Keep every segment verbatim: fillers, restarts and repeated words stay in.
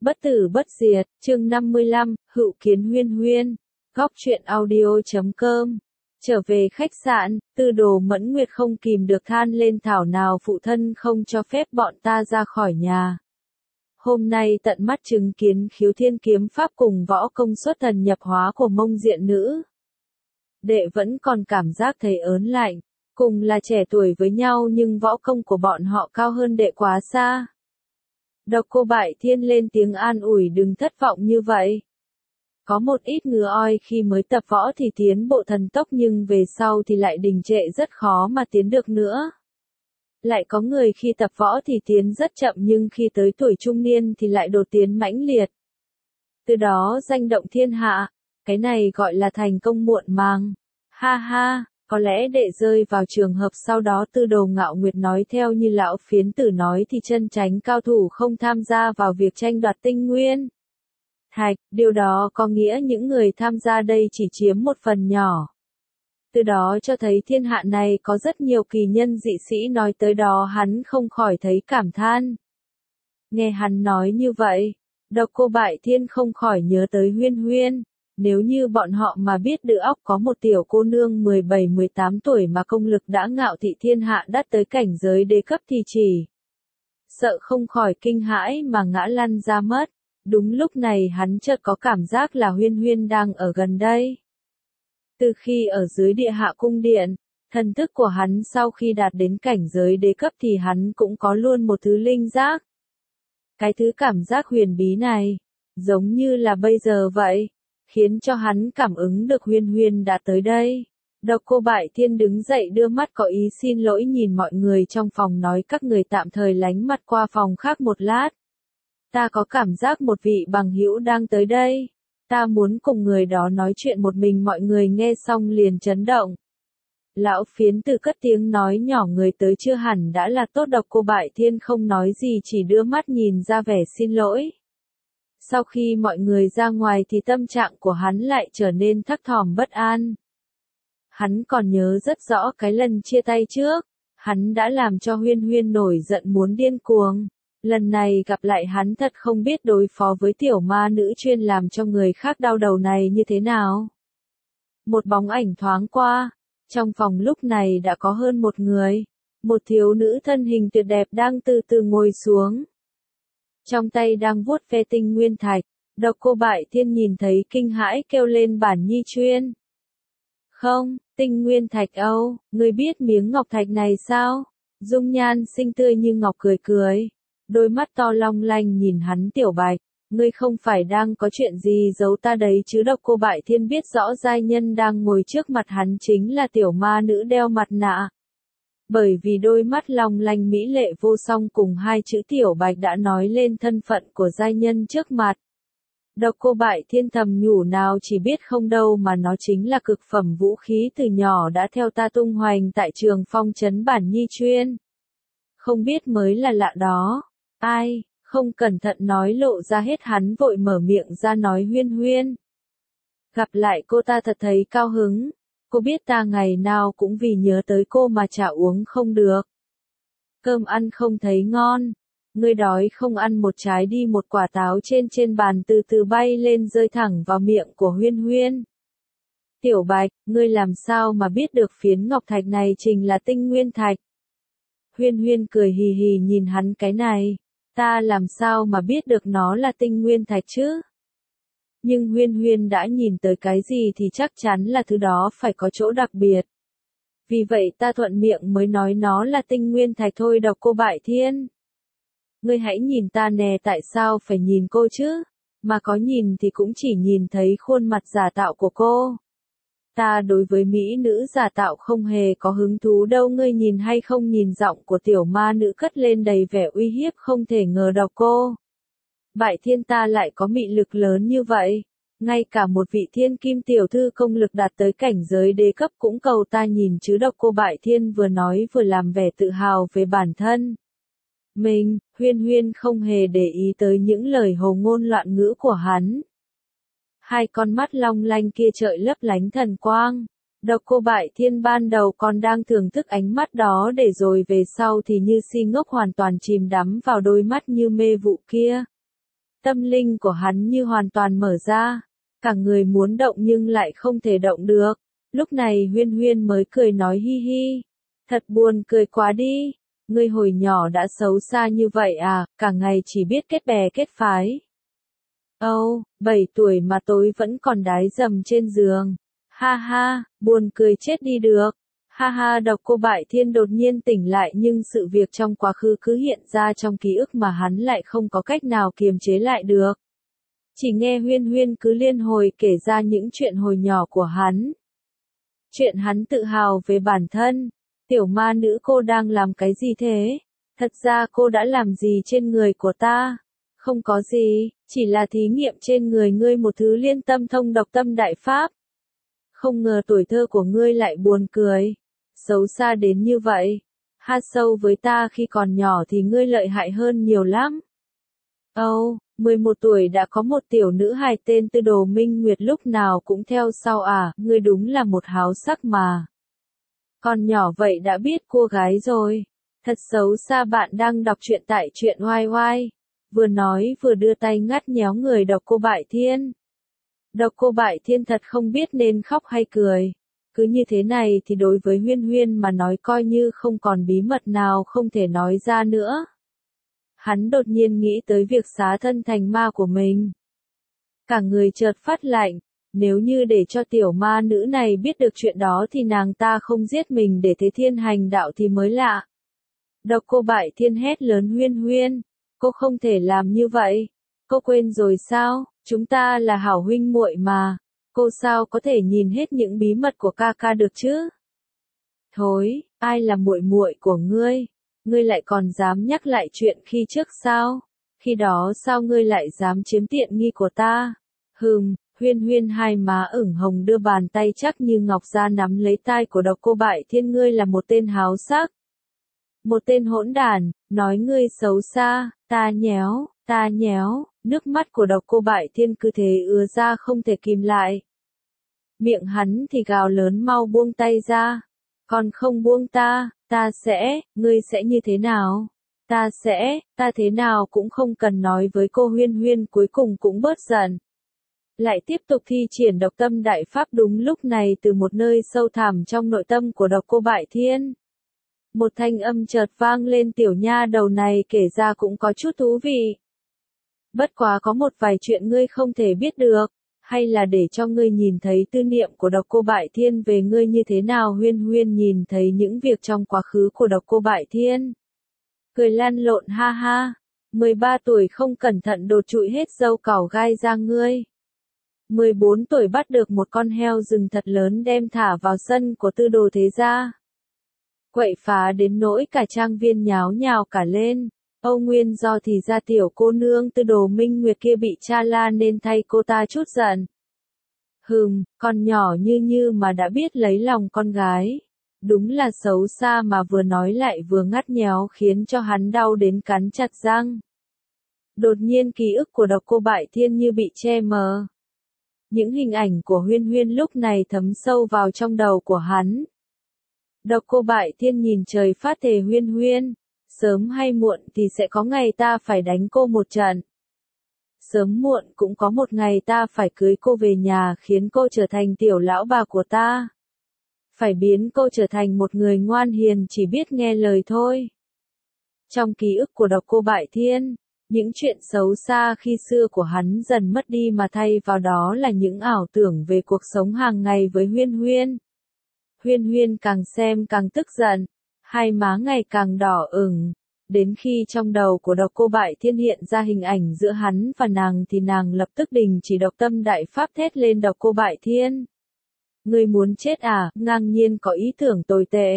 Bất tử bất diệt, chương năm mươi lăm, Hữu Kiến Huyên Huyên, góc truyện audio chấm com. Trở về khách sạn, Tư Đồ Mẫn Nguyệt không kìm được than lên thảo nào phụ thân không cho phép bọn ta ra khỏi nhà. Hôm nay tận mắt chứng kiến khiếu thiên kiếm pháp cùng võ công xuất thần nhập hóa của Mông Diện Nữ. Đệ vẫn còn cảm giác thấy ớn lạnh, cùng là trẻ tuổi với nhau nhưng võ công của bọn họ cao hơn đệ quá xa. Độc Cô Bại Thiên lên tiếng an ủi đừng thất vọng như vậy. Có một ít ngứa oi khi mới tập võ thì tiến bộ thần tốc nhưng về sau thì lại đình trệ rất khó mà tiến được nữa. Lại có người khi tập võ thì tiến rất chậm nhưng khi tới tuổi trung niên thì lại đột tiến mãnh liệt. Từ đó danh động thiên hạ, cái này gọi là thành công muộn màng. Ha ha, có lẽ đệ rơi vào trường hợp sau đó Tư Đồ Ngạo Nguyệt nói theo như lão phiến tử nói thì chân chánh cao thủ không tham gia vào việc tranh đoạt tinh nguyên thạch, điều đó có nghĩa những người tham gia đây chỉ chiếm một phần nhỏ. Từ đó cho thấy thiên hạ này có rất nhiều kỳ nhân dị sĩ nói tới đó hắn không khỏi thấy cảm than. Nghe hắn nói như vậy, Độc Cô Bại Thiên không khỏi nhớ tới Huyên Huyên. Nếu như bọn họ mà biết được óc có một tiểu cô nương mười bảy mười tám tuổi mà công lực đã ngạo thị thiên hạ đắt tới cảnh giới đế cấp thì chỉ sợ không khỏi kinh hãi mà ngã lăn ra mất. Đúng lúc này hắn chợt có cảm giác là Huyên Huyên đang ở gần đây. Từ khi ở dưới địa hạ cung điện, thần thức của hắn sau khi đạt đến cảnh giới đế cấp thì hắn cũng có luôn một thứ linh giác. Cái thứ cảm giác huyền bí này, giống như là bây giờ vậy, khiến cho hắn cảm ứng được Huyên Huyên đã tới đây. Độc Cô Bại Thiên đứng dậy đưa mắt có ý xin lỗi nhìn mọi người trong phòng nói các người tạm thời lánh mặt qua phòng khác một lát. Ta có cảm giác một vị bằng hữu đang tới đây. Ta muốn cùng người đó nói chuyện một mình. Mọi người nghe xong liền chấn động. Lão phiến tử cất tiếng nói nhỏ người tới chưa hẳn đã là tốt. Độc Cô Bại Thiên không nói gì chỉ đưa mắt nhìn ra vẻ xin lỗi. Sau khi mọi người ra ngoài thì tâm trạng của hắn lại trở nên thấp thỏm bất an. Hắn còn nhớ rất rõ cái lần chia tay trước, hắn đã làm cho Huyên Huyên nổi giận muốn điên cuồng. Lần này gặp lại hắn thật không biết đối phó với tiểu ma nữ chuyên làm cho người khác đau đầu này như thế nào. Một bóng ảnh thoáng qua, trong phòng lúc này đã có hơn một người, một thiếu nữ thân hình tuyệt đẹp đang từ từ ngồi xuống. Trong tay đang vuốt ve tinh nguyên thạch, Độc Cô Bại Thiên nhìn thấy kinh hãi kêu lên Bản Nhi chuyên. Không, tinh nguyên thạch Âu, ngươi biết miếng ngọc thạch này sao? Dung nhan xinh tươi như ngọc cười cười, đôi mắt to long lanh nhìn hắn Tiểu Bạch, ngươi không phải đang có chuyện gì giấu ta đấy chứ? Độc Cô Bại Thiên biết rõ giai nhân đang ngồi trước mặt hắn chính là tiểu ma nữ đeo mặt nạ. Bởi vì đôi mắt long lanh mỹ lệ vô song cùng hai chữ Tiểu Bạch đã nói lên thân phận của giai nhân trước mặt. Độc Cô Bại Thiên thầm nhủ nào chỉ biết không đâu mà nó chính là cực phẩm vũ khí từ nhỏ đã theo ta tung hoành tại trường phong trấn Bản Nhi chuyên. Không biết mới là lạ đó. Ai, không cẩn thận nói lộ ra hết hắn vội mở miệng ra nói Huyên Huyên. Gặp lại cô ta thật thấy cao hứng. Cô biết ta ngày nào cũng vì nhớ tới cô mà chả uống không được. Cơm ăn không thấy ngon. Ngươi đói không ăn một trái đi? Một quả táo trên trên bàn từ từ bay lên rơi thẳng vào miệng của Huyên Huyên. Tiểu Bạch, ngươi làm sao mà biết được phiến ngọc thạch này chính là tinh nguyên thạch? Huyên Huyên cười hì hì nhìn hắn cái này. Ta làm sao mà biết được nó là tinh nguyên thạch chứ? Nhưng Huyên Huyên đã nhìn tới cái gì thì chắc chắn là thứ đó phải có chỗ đặc biệt. Vì vậy ta thuận miệng mới nói nó là tinh nguyên thạch thôi. Độc Cô Bại Thiên, ngươi hãy nhìn ta nè, tại sao phải nhìn cô chứ? Mà có nhìn thì cũng chỉ nhìn thấy khuôn mặt giả tạo của cô. Ta đối với mỹ nữ giả tạo không hề có hứng thú đâu. Ngươi nhìn hay không nhìn? Giọng của tiểu ma nữ cất lên đầy vẻ uy hiếp không thể ngờ. Độc Cô Bại Thiên, ta lại có mị lực lớn như vậy. Ngay cả một vị thiên kim tiểu thư công lực đạt tới cảnh giới đế cấp cũng cầu ta nhìn chứ? Độc Cô Bại Thiên vừa nói vừa làm vẻ tự hào về bản thân mình. Huyên Huyên không hề để ý tới những lời hồ ngôn loạn ngữ của hắn. Hai con mắt long lanh kia trợi lấp lánh thần quang. Độc Cô Bại Thiên ban đầu còn đang thưởng thức ánh mắt đó để rồi về sau thì như si ngốc hoàn toàn chìm đắm vào đôi mắt như mê vụ kia. Tâm linh của hắn như hoàn toàn mở ra, cả người muốn động nhưng lại không thể động được. Lúc này Huyên Huyên mới cười nói hi hi, thật buồn cười quá đi, ngươi hồi nhỏ đã xấu xa như vậy à, cả ngày chỉ biết kết bè kết phái. Âu, oh, bảy tuổi mà tối vẫn còn đái dầm trên giường. Ha ha, buồn cười chết đi được. Ha ha, Độc Cô Bại Thiên đột nhiên tỉnh lại nhưng sự việc trong quá khứ cứ hiện ra trong ký ức mà hắn lại không có cách nào kiềm chế lại được. Chỉ nghe Huyên Huyên cứ liên hồi kể ra những chuyện hồi nhỏ của hắn. Chuyện hắn tự hào về bản thân. Tiểu ma nữ, cô đang làm cái gì thế? Thật ra cô đã làm gì trên người của ta? Không có gì, chỉ là thí nghiệm trên người ngươi một thứ liên tâm thông độc tâm đại pháp. Không ngờ tuổi thơ của ngươi lại buồn cười, xấu xa đến như vậy. Ha, sâu với ta khi còn nhỏ thì ngươi lợi hại hơn nhiều lắm. Âu, oh, mười một tuổi đã có một tiểu nữ hài tên Tư Đồ Minh Nguyệt lúc nào cũng theo sau à, ngươi đúng là một háo sắc mà. Còn nhỏ vậy đã biết cô gái rồi. Thật xấu xa, bạn đang đọc truyện tại truyện oai oai. Vừa nói vừa đưa tay ngắt nhéo người Độc Cô Bại Thiên. Độc Cô Bại Thiên thật không biết nên khóc hay cười. Cứ như thế này thì đối với Huyên Huyên mà nói coi như không còn bí mật nào không thể nói ra nữa. Hắn đột nhiên nghĩ tới việc xá thân thành ma của mình. Cả người chợt phát lạnh, nếu như để cho tiểu ma nữ này biết được chuyện đó thì nàng ta không giết mình để thế thiên hành đạo thì mới lạ. Độc Cô Bại Thiên hét lớn, Huyên Huyên, cô không thể làm như vậy. Cô quên rồi sao, chúng ta là hảo huynh muội mà. Cô sao có thể nhìn hết những bí mật của ca ca được chứ? Thối, ai là muội muội của ngươi? Ngươi lại còn dám nhắc lại chuyện khi trước sao? Khi đó sao ngươi lại dám chiếm tiện nghi của ta? Hừm, Huyên Huyên hai má ửng hồng đưa bàn tay chắc như ngọc ra nắm lấy tai của Độc Cô Bại Thiên, ngươi là một tên háo sắc. Một tên hỗn đản, nói ngươi xấu xa, ta nhéo, ta nhéo, nước mắt của Độc Cô Bại Thiên cứ thế ứa ra không thể kìm lại. Miệng hắn thì gào lớn, mau buông tay ra. Còn không buông ta, ta sẽ, ngươi sẽ như thế nào? Ta sẽ, ta thế nào cũng không cần nói với cô. Huyên Huyên cuối cùng cũng bớt giận. Lại tiếp tục thi triển độc tâm đại pháp. Đúng lúc này từ một nơi sâu thẳm trong nội tâm của Độc Cô Bại Thiên, một thanh âm chợt vang lên, tiểu nha đầu này kể ra cũng có chút thú vị. Bất quá có một vài chuyện ngươi không thể biết được, hay là để cho ngươi nhìn thấy tư niệm của Độc Cô Bại Thiên về ngươi như thế nào. Huyên Huyên nhìn thấy những việc trong quá khứ của Độc Cô Bại Thiên, cười lăn lộn, ha ha, mười ba tuổi không cẩn thận đột trụi hết râu cảo gai da ngươi. mười bốn tuổi bắt được một con heo rừng thật lớn đem thả vào sân của Tư Đồ thế gia. Quậy phá đến nỗi cả trang viên nháo nhào cả lên. Âu nguyên do thì ra tiểu cô nương Tư Đồ Minh Nguyệt kia bị cha la nên thay cô ta chút giận. Hừm, con nhỏ như như mà đã biết lấy lòng con gái. Đúng là xấu xa mà, vừa nói lại vừa ngắt nhéo khiến cho hắn đau đến cắn chặt răng. Đột nhiên ký ức của Độc Cô Bại Thiên như bị che mờ. Những hình ảnh của Huyên Huyên lúc này thấm sâu vào trong đầu của hắn. Độc Cô Bại Thiên nhìn trời phát thề, Huyên Huyên, sớm hay muộn thì sẽ có ngày ta phải đánh cô một trận. Sớm muộn cũng có một ngày ta phải cưới cô về nhà, khiến cô trở thành tiểu lão bà của ta. Phải biến cô trở thành một người ngoan hiền chỉ biết nghe lời thôi. Trong ký ức của Độc Cô Bại Thiên, những chuyện xấu xa khi xưa của hắn dần mất đi mà thay vào đó là những ảo tưởng về cuộc sống hàng ngày với Huyên Huyên. Huyên Huyên càng xem càng tức giận, hai má ngày càng đỏ ửng, đến khi trong đầu của Độc Cô Bại Thiên hiện ra hình ảnh giữa hắn và nàng thì nàng lập tức đình chỉ độc tâm đại pháp, thét lên, Độc Cô Bại Thiên, ngươi muốn chết à, ngang nhiên có ý tưởng tồi tệ.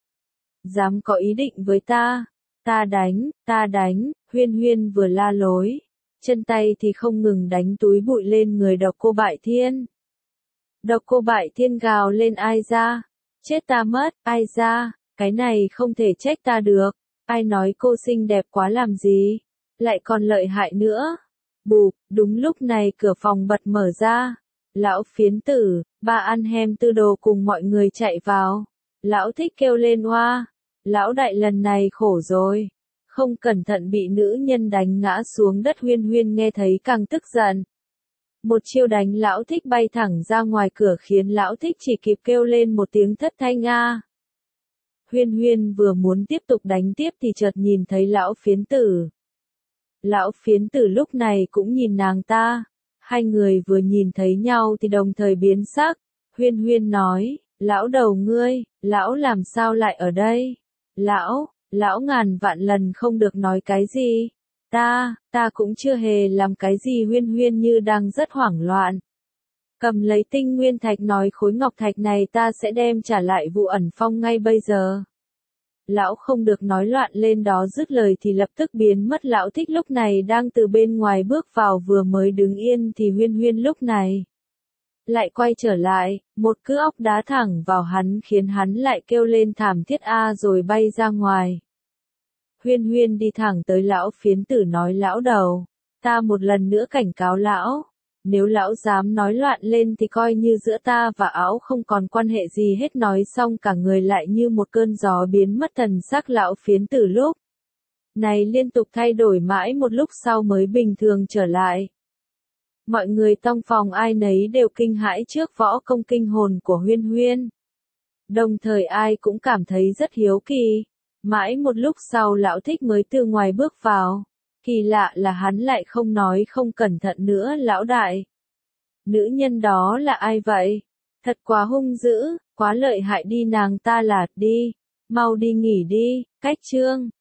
Dám có ý định với ta, ta đánh, ta đánh, Huyên Huyên vừa la lối, chân tay thì không ngừng đánh túi bụi lên người Độc Cô Bại Thiên. Độc Cô Bại Thiên gào lên, ai ra, chết ta mất, ai ra, cái này không thể trách ta được, ai nói cô xinh đẹp quá làm gì, lại còn lợi hại nữa. Bụp, đúng lúc này cửa phòng bật mở ra, lão phiến tử, ba ăn hem Tư Đồ cùng mọi người chạy vào, lão thích kêu lên, oa, lão đại lần này khổ rồi, không cẩn thận bị nữ nhân đánh ngã xuống đất. Huyên Huyên nghe thấy càng tức giận. Một chiêu đánh Lão Thích bay thẳng ra ngoài cửa khiến Lão Thích chỉ kịp kêu lên một tiếng thất thanh a. Huyên Huyên vừa muốn tiếp tục đánh tiếp thì chợt nhìn thấy Lão Phiến Tử. Lão Phiến Tử lúc này cũng nhìn nàng ta. Hai người vừa nhìn thấy nhau thì đồng thời biến sắc. Huyên Huyên nói, lão đầu ngươi, lão làm sao lại ở đây? Lão, lão ngàn vạn lần không được nói cái gì. Ta, ta cũng chưa hề làm cái gì. Huyên Huyên như đang rất hoảng loạn. Cầm lấy tinh nguyên thạch nói khối ngọc thạch này ta sẽ đem trả lại Vụ Ẩn Phong ngay bây giờ. Lão không được nói loạn lên đó, dứt lời thì lập tức biến mất. Lão Thích lúc này đang từ bên ngoài bước vào, vừa mới đứng yên thì Huyên Huyên lúc này lại quay trở lại, một cước óc đá thẳng vào hắn khiến hắn lại kêu lên thảm thiết a rồi bay ra ngoài. Huyên Huyên đi thẳng tới Lão Phiến Tử nói, lão đầu, ta một lần nữa cảnh cáo lão, nếu lão dám nói loạn lên thì coi như giữa ta và áo không còn quan hệ gì hết. Nói xong cả người lại như một cơn gió biến mất thần sắc. Lão Phiến Tử lúc này liên tục thay đổi mãi một lúc sau mới bình thường trở lại. Mọi người trong phòng ai nấy đều kinh hãi trước võ công kinh hồn của Huyên Huyên. Đồng thời ai cũng cảm thấy rất hiếu kỳ. Mãi một lúc sau Lão Thích mới từ ngoài bước vào. Kỳ lạ là hắn lại không nói không cẩn thận nữa. Lão đại, nữ nhân đó là ai vậy? Thật quá hung dữ, quá lợi hại đi, nàng ta là, đi, mau đi nghỉ đi. Cách chương